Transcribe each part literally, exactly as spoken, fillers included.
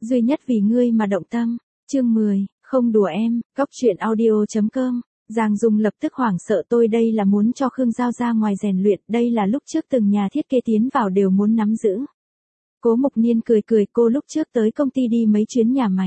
duy nhất vì ngươi mà động tâm. Chương mười, không đùa em, góc truyện audio.com. Giang Dung lập tức hoảng sợ, tôi đây là muốn cho Khương Giao ra ngoài rèn luyện, đây là lúc trước từng nhà thiết kế tiến vào đều muốn nắm giữ. Cố Mục Niên cười cười, cô lúc trước tới công ty đi mấy chuyến nhà máy.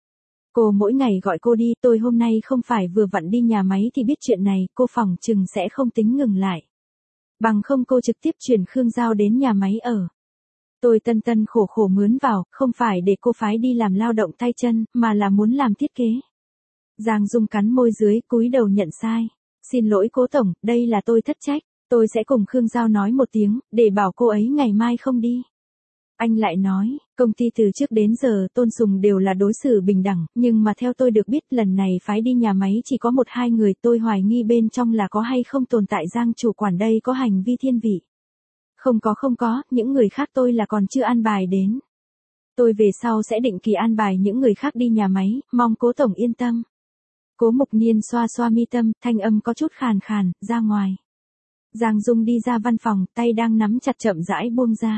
Cô mỗi ngày gọi cô đi, tôi hôm nay không phải vừa vặn đi nhà máy thì biết chuyện này, cô phòng chừng sẽ không tính ngừng lại. Bằng không cô trực tiếp chuyển Khương Giao đến nhà máy ở. Tôi tân tân khổ khổ mướn vào, không phải để cô phái đi làm lao động tay chân, mà là muốn làm thiết kế. Giang Dung cắn môi dưới, cúi đầu nhận sai. Xin lỗi Cố tổng, đây là tôi thất trách, tôi sẽ cùng Khương Giao nói một tiếng, để bảo cô ấy ngày mai không đi. Anh lại nói, công ty từ trước đến giờ tôn sùng đều là đối xử bình đẳng, nhưng mà theo tôi được biết lần này phái đi nhà máy chỉ có một hai người, tôi hoài nghi bên trong là có hay không tồn tại Giang chủ quản đây có hành vi thiên vị. Không có không có, những người khác tôi là còn chưa an bài đến. Tôi về sau sẽ định kỳ an bài những người khác đi nhà máy, mong Cố tổng yên tâm. Cố Mục Niên xoa xoa mi tâm, thanh âm có chút khàn khàn, ra ngoài. Giang Dung đi ra văn phòng, tay đang nắm chặt chậm rãi buông ra.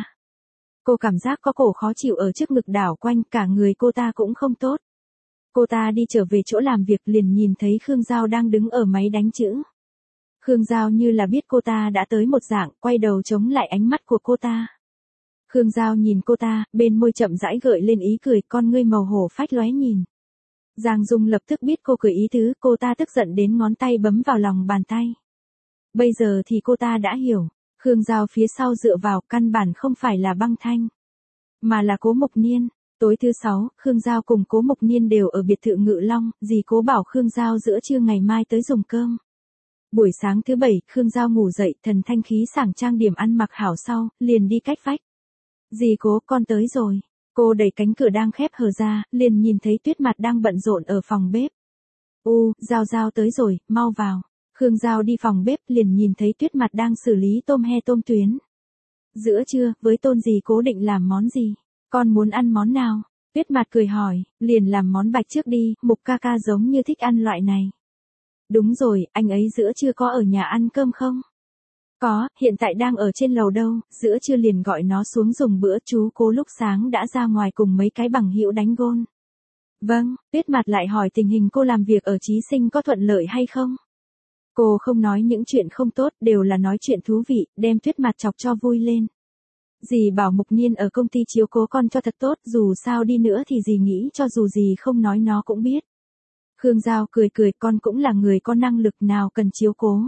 Cô cảm giác có cổ khó chịu ở trước ngực đảo quanh, cả người cô ta cũng không tốt. Cô ta đi trở về chỗ làm việc liền nhìn thấy Khương Giao đang đứng ở máy đánh chữ. Khương Giao như là biết cô ta đã tới một dạng, quay đầu chống lại ánh mắt của cô ta. Khương Giao nhìn cô ta, bên môi chậm rãi gợi lên ý cười, con ngươi màu hổ phách lóe nhìn. Giang Dung lập tức biết cô cười ý tứ, cô ta tức giận đến ngón tay bấm vào lòng bàn tay. Bây giờ thì cô ta đã hiểu, Khương Giao phía sau dựa vào căn bản không phải là Băng Thanh, mà là Cố Mục Niên. Tối thứ sáu, Khương Giao cùng Cố Mục Niên đều ở biệt thự Ngự Long, dì Cố bảo Khương Giao giữa trưa ngày mai tới dùng cơm. Buổi sáng thứ bảy, Khương Giao ngủ dậy, thần thanh khí sảng trang điểm ăn mặc hảo sau, liền đi cách vách. Dì Cố, con tới rồi. Cô đẩy cánh cửa đang khép hờ ra, liền nhìn thấy Tuyết Mặt đang bận rộn ở phòng bếp. U, Giao Giao tới rồi, mau vào. Khương Giao đi phòng bếp liền nhìn thấy Tuyết Mặt đang xử lý tôm he tôm tuyến. Giữa trưa, với Tôn dì Cố định làm món gì? Con muốn ăn món nào? Tuyết Mặt cười hỏi, liền làm món bạch trước đi, Mục ca ca giống như thích ăn loại này. Đúng rồi, anh ấy giữa trưa có ở nhà ăn cơm không? Có, hiện tại đang ở trên lầu đâu, giữa trưa liền gọi nó xuống dùng bữa, chú Cố lúc sáng đã ra ngoài cùng mấy cái bằng hữu đánh gôn. Vâng, Tuyết Mặt lại hỏi tình hình cô làm việc ở Chí Sinh có thuận lợi hay không? Cô không nói những chuyện không tốt, đều là nói chuyện thú vị, đem Tuyết Mặt chọc cho vui lên. Dì bảo Mục Niên ở công ty chiếu cố con cho thật tốt, dù sao đi nữa thì dì nghĩ cho dù dì không nói nó cũng biết. Khương Giao cười cười, con cũng là người có năng lực, nào cần chiếu cố.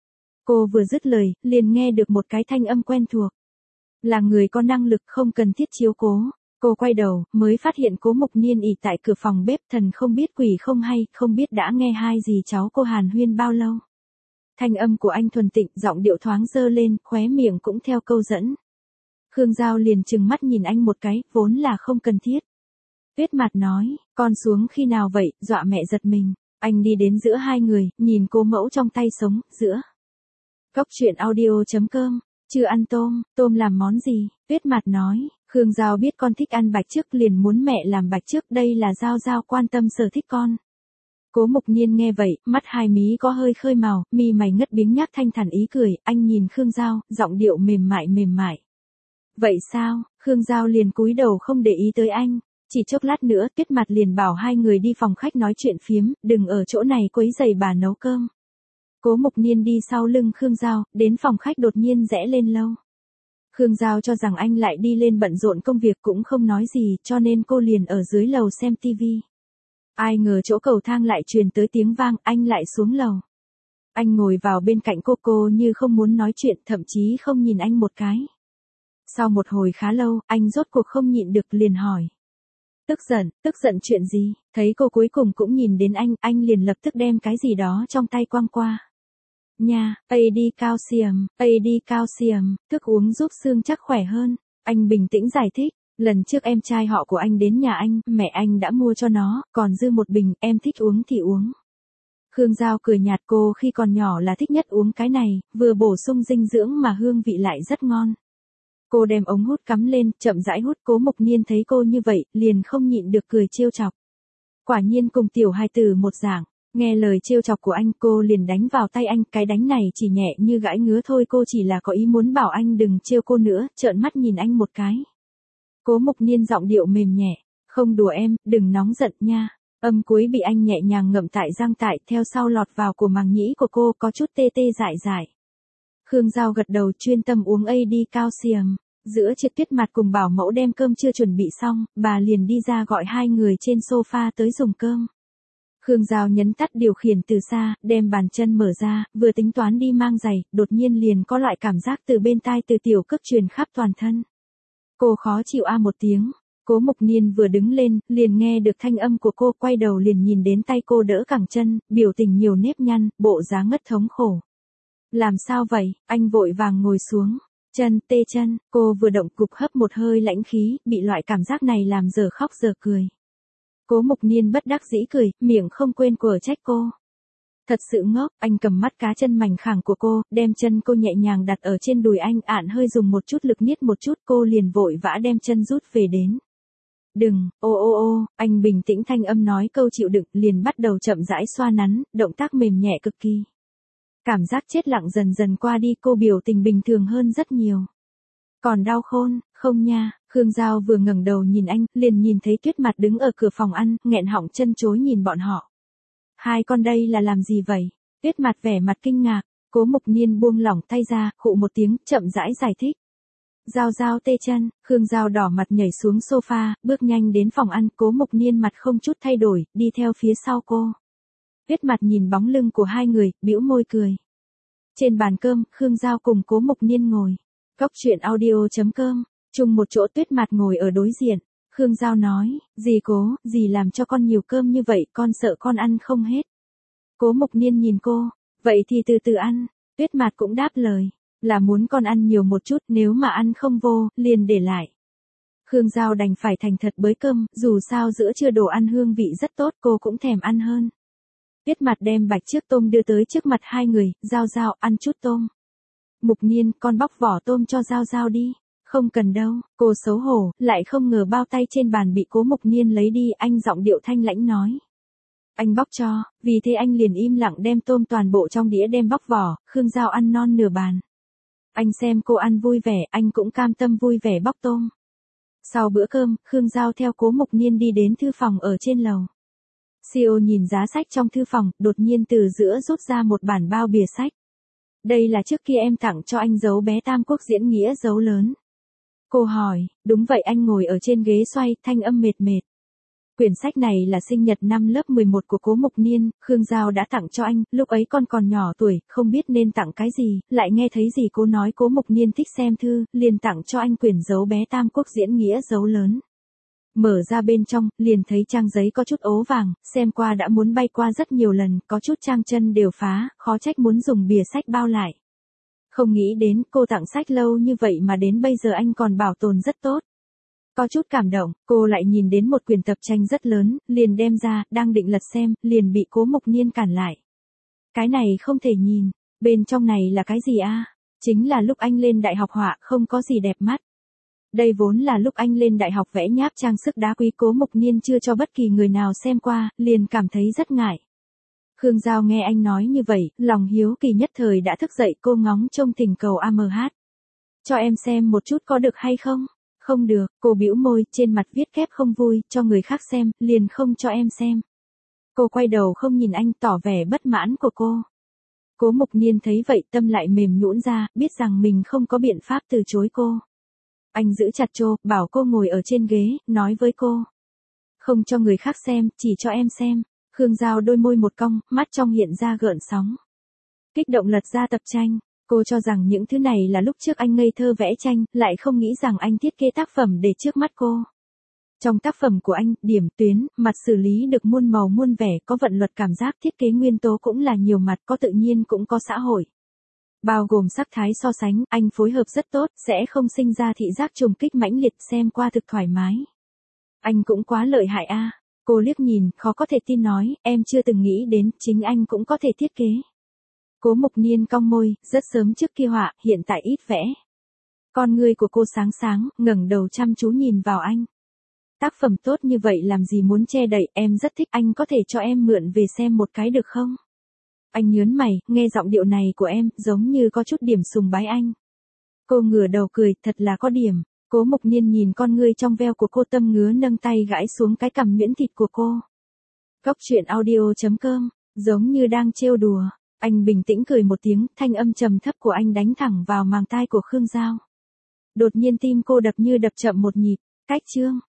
Cô vừa dứt lời, liền nghe được một cái thanh âm quen thuộc. Là người có năng lực không cần thiết chiếu cố. Cô quay đầu, mới phát hiện Cố Mục Niên ỉ tại cửa phòng bếp, thần không biết quỷ không hay, không biết đã nghe hai dì cháu cô hàn huyên bao lâu. Thanh âm của anh thuần tịnh, giọng điệu thoáng dơ lên, khóe miệng cũng theo câu dẫn. Khương Giao liền trừng mắt nhìn anh một cái, vốn là không cần thiết. Tuyết Mặt nói, con xuống khi nào vậy, dọa mẹ giật mình. Anh đi đến giữa hai người, nhìn Cố mẫu trong tay sống, giữa. Góc truyện audio.com, chưa ăn tôm, tôm làm món gì? Tuyết Mặt nói, Khương Giao biết con thích ăn bạch trước liền muốn mẹ làm bạch trước, đây là Giao Giao quan tâm sở thích con. Cố Mục Niên nghe vậy, mắt hai mí có hơi khơi màu, mi mày ngất biếng nhác thanh thản ý cười, anh nhìn Khương Giao, giọng điệu mềm mại mềm mại. Vậy sao? Khương Giao liền cúi đầu không để ý tới anh. Chỉ chốc lát nữa, Tuyết Mặt liền bảo hai người đi phòng khách nói chuyện phiếm, đừng ở chỗ này quấy rầy bà nấu cơm. Cố Mục Niên đi sau lưng Khương Giao, đến phòng khách đột nhiên rẽ lên lâu. Khương Giao cho rằng anh lại đi lên bận rộn công việc cũng không nói gì, cho nên cô liền ở dưới lầu xem tivi. Ai ngờ chỗ cầu thang lại truyền tới tiếng vang, anh lại xuống lầu. Anh ngồi vào bên cạnh cô, cô như không muốn nói chuyện, thậm chí không nhìn anh một cái. Sau một hồi khá lâu, anh rốt cuộc không nhịn được liền hỏi. Tức giận, tức giận chuyện gì? Thấy cô cuối cùng cũng nhìn đến anh, anh liền lập tức đem cái gì đó trong tay quăng qua. Nha, a đê calcium, a đê calcium, thức uống giúp xương chắc khỏe hơn. Anh bình tĩnh giải thích, lần trước em trai họ của anh đến nhà anh, mẹ anh đã mua cho nó, còn dư một bình, em thích uống thì uống. Khương Giao cười nhạt, cô khi còn nhỏ là thích nhất uống cái này, vừa bổ sung dinh dưỡng mà hương vị lại rất ngon. Cô đem ống hút cắm lên, chậm rãi hút. Cố Mục Niên thấy cô như vậy, liền không nhịn được cười trêu chọc. Quả nhiên cùng tiểu hài tử một dạng, nghe lời trêu chọc của anh, cô liền đánh vào tay anh, cái đánh này chỉ nhẹ như gãi ngứa thôi, cô chỉ là có ý muốn bảo anh đừng trêu cô nữa, trợn mắt nhìn anh một cái. Cố Mục Niên giọng điệu mềm nhẹ, Không đùa em, đừng nóng giận nha. Âm cuối bị anh nhẹ nhàng ngậm tại răng tại, theo sau lọt vào của màng nhĩ của cô, có chút tê tê dại dại. Khương Giao gật đầu, chuyên tâm uống a đê calcium. Giữa Triệt Tuyết Mặt cùng bảo mẫu đem cơm chưa chuẩn bị xong, bà liền đi ra gọi hai người trên sofa tới dùng cơm. Khương Giao nhấn tắt điều khiển từ xa, đem bàn chân mở ra, vừa tính toán đi mang giày, đột nhiên liền có loại cảm giác từ bên tai từ tiểu cước truyền khắp toàn thân. Cô khó chịu a một tiếng. Cố Mục Niên vừa đứng lên, liền nghe được thanh âm của cô, quay đầu liền nhìn đến tay cô đỡ cẳng chân, biểu tình nhiều nếp nhăn, bộ dáng ngất thống khổ. Làm sao vậy? Anh vội vàng ngồi xuống. Chân, tê chân, cô vừa động cục hấp một hơi lãnh khí, bị loại cảm giác này làm giờ khóc giờ cười. Cố Mục Niên bất đắc dĩ cười, miệng không quên quở trách cô. Thật sự ngốc, anh cầm mắt cá chân mảnh khảnh của cô, đem chân cô nhẹ nhàng đặt ở trên đùi anh, ạn hơi dùng một chút lực niết một chút, cô liền vội vã đem chân rút về đến. Đừng, ô ô ô, anh bình tĩnh thanh âm nói câu chịu đựng, liền bắt đầu chậm rãi xoa nắn, động tác mềm nhẹ cực kỳ. Cảm giác chết lặng dần dần qua đi, cô biểu tình bình thường hơn rất nhiều. Còn đau khôn, không nha. Khương Giao vừa ngẩng đầu nhìn anh, liền nhìn thấy Tuyết Mặt đứng ở cửa phòng ăn, nghẹn họng chân chối nhìn bọn họ. Hai con đây là làm gì vậy? Tuyết Mặt vẻ mặt kinh ngạc, Cố Mục Niên buông lỏng tay ra, khụ một tiếng, chậm rãi giải thích. Giao Giao tê chân, Khương Giao đỏ mặt nhảy xuống sofa, bước nhanh đến phòng ăn, Cố Mục Niên mặt không chút thay đổi, đi theo phía sau cô. Tuyết Mặt nhìn bóng lưng của hai người, bĩu môi cười. Trên bàn cơm, Khương Giao cùng Cố Mục Niên ngồi. Góc chuyện audio chấm com, chung một chỗ, Tuyết Mặt ngồi ở đối diện. Khương Giao nói, dì Cố, dì làm cho con nhiều cơm như vậy, con sợ con ăn không hết. Cố Mục Niên nhìn cô, vậy thì từ từ ăn. Tuyết Mặt cũng đáp lời, là muốn con ăn nhiều một chút, nếu mà ăn không vô, liền để lại. Khương Giao đành phải thành thật bới cơm, dù sao giữa trưa đồ ăn hương vị rất tốt, cô cũng thèm ăn hơn. Tuyết Mặt đem bạch chiếc tôm đưa tới trước mặt hai người, Giao Giao ăn chút tôm. Mục Niên, con bóc vỏ tôm cho Giao Giao đi. Không cần đâu, cô xấu hổ, lại không ngờ bao tay trên bàn bị Cố Mục Niên lấy đi, anh giọng điệu thanh lãnh nói. Anh bóc cho, vì thế anh liền im lặng đem tôm toàn bộ trong đĩa đem bóc vỏ, Khương Giao ăn non nửa bàn. Anh xem cô ăn vui vẻ, anh cũng cam tâm vui vẻ bóc tôm. Sau bữa cơm, Khương Giao theo Cố Mục Niên đi đến thư phòng ở trên lầu. xê e ô nhìn giá sách trong thư phòng, đột nhiên từ giữa rút ra một bản bao bìa sách. Đây là trước kia em tặng cho anh dấu bé Tam Quốc diễn nghĩa dấu lớn. Cô hỏi, đúng vậy, anh ngồi ở trên ghế xoay, thanh âm mệt mệt. Quyển sách này là sinh nhật năm lớp mười một của Cố Mục Niên, Khương Giao đã tặng cho anh, lúc ấy con còn nhỏ tuổi, không biết nên tặng cái gì, lại nghe thấy gì cô nói Cố Mục Niên thích xem thư, liền tặng cho anh quyển dấu bé Tam Quốc diễn nghĩa dấu lớn. Mở ra bên trong, liền thấy trang giấy có chút ố vàng, xem qua đã muốn bay qua rất nhiều lần, có chút trang chân đều phá, khó trách muốn dùng bìa sách bao lại. Không nghĩ đến cô tặng sách lâu như vậy mà đến bây giờ anh còn bảo tồn rất tốt. Có chút cảm động, cô lại nhìn đến một quyển tập tranh rất lớn, liền đem ra, đang định lật xem, liền bị Cố Mục Niên cản lại. Cái này không thể nhìn, bên trong này là cái gì a? Chính là lúc anh lên đại học họa, không có gì đẹp mắt. Đây vốn là lúc anh lên đại học vẽ nháp trang sức đá quý, Cố Mục Niên chưa cho bất kỳ người nào xem qua, liền cảm thấy rất ngại. Khương Giao nghe anh nói như vậy, lòng hiếu kỳ nhất thời đã thức dậy, cô ngóng trông thỉnh cầu a em hát. Cho em xem một chút có được hay không? Không được, cô bĩu môi, trên mặt viết kép không vui, cho người khác xem, liền không cho em xem. Cô quay đầu không nhìn anh, tỏ vẻ bất mãn của cô. Cố Mục Niên thấy vậy, tâm lại mềm nhũn ra, biết rằng mình không có biện pháp từ chối cô. Anh giữ chặt Trô, bảo cô ngồi ở trên ghế, nói với cô. Không cho người khác xem, chỉ cho em xem. Khương Giao đôi môi một cong, mắt trong hiện ra gợn sóng. Kích động lật ra tập tranh, cô cho rằng những thứ này là lúc trước anh ngây thơ vẽ tranh, lại không nghĩ rằng anh thiết kế tác phẩm để trước mắt cô. Trong tác phẩm của anh, điểm, tuyến, mặt xử lý được muôn màu muôn vẻ, có vận luật cảm giác, thiết kế nguyên tố cũng là nhiều mặt, có tự nhiên cũng có xã hội. Bao gồm sắc thái so sánh, anh phối hợp rất tốt, sẽ không sinh ra thị giác trùng kích mãnh liệt, xem qua thực thoải mái. Anh cũng quá lợi hại a. Cô liếc nhìn, khó có thể tin nói, em chưa từng nghĩ đến, chính anh cũng có thể thiết kế. Cố Mục Niên cong môi, rất sớm trước kia họa, hiện tại ít vẽ. Con ngươi của cô sáng sáng, ngẩng đầu chăm chú nhìn vào anh. Tác phẩm tốt như vậy làm gì muốn che đậy, em rất thích, anh có thể cho em mượn về xem một cái được không? Anh nhớn mày, nghe giọng điệu này của em, giống như có chút điểm sùng bái anh. Cô ngửa đầu cười, thật là có điểm. Cố Mục Niên nhìn con ngươi trong veo của cô, tâm ngứa nâng tay gãi xuống cái cằm nhuyễn thịt của cô. Cốc truyện audio chấm com, giống như đang trêu đùa. Anh bình tĩnh cười một tiếng, thanh âm trầm thấp của anh đánh thẳng vào màng tai của Khương Giao. Đột nhiên tim cô đập như đập chậm một nhịp. Cách chương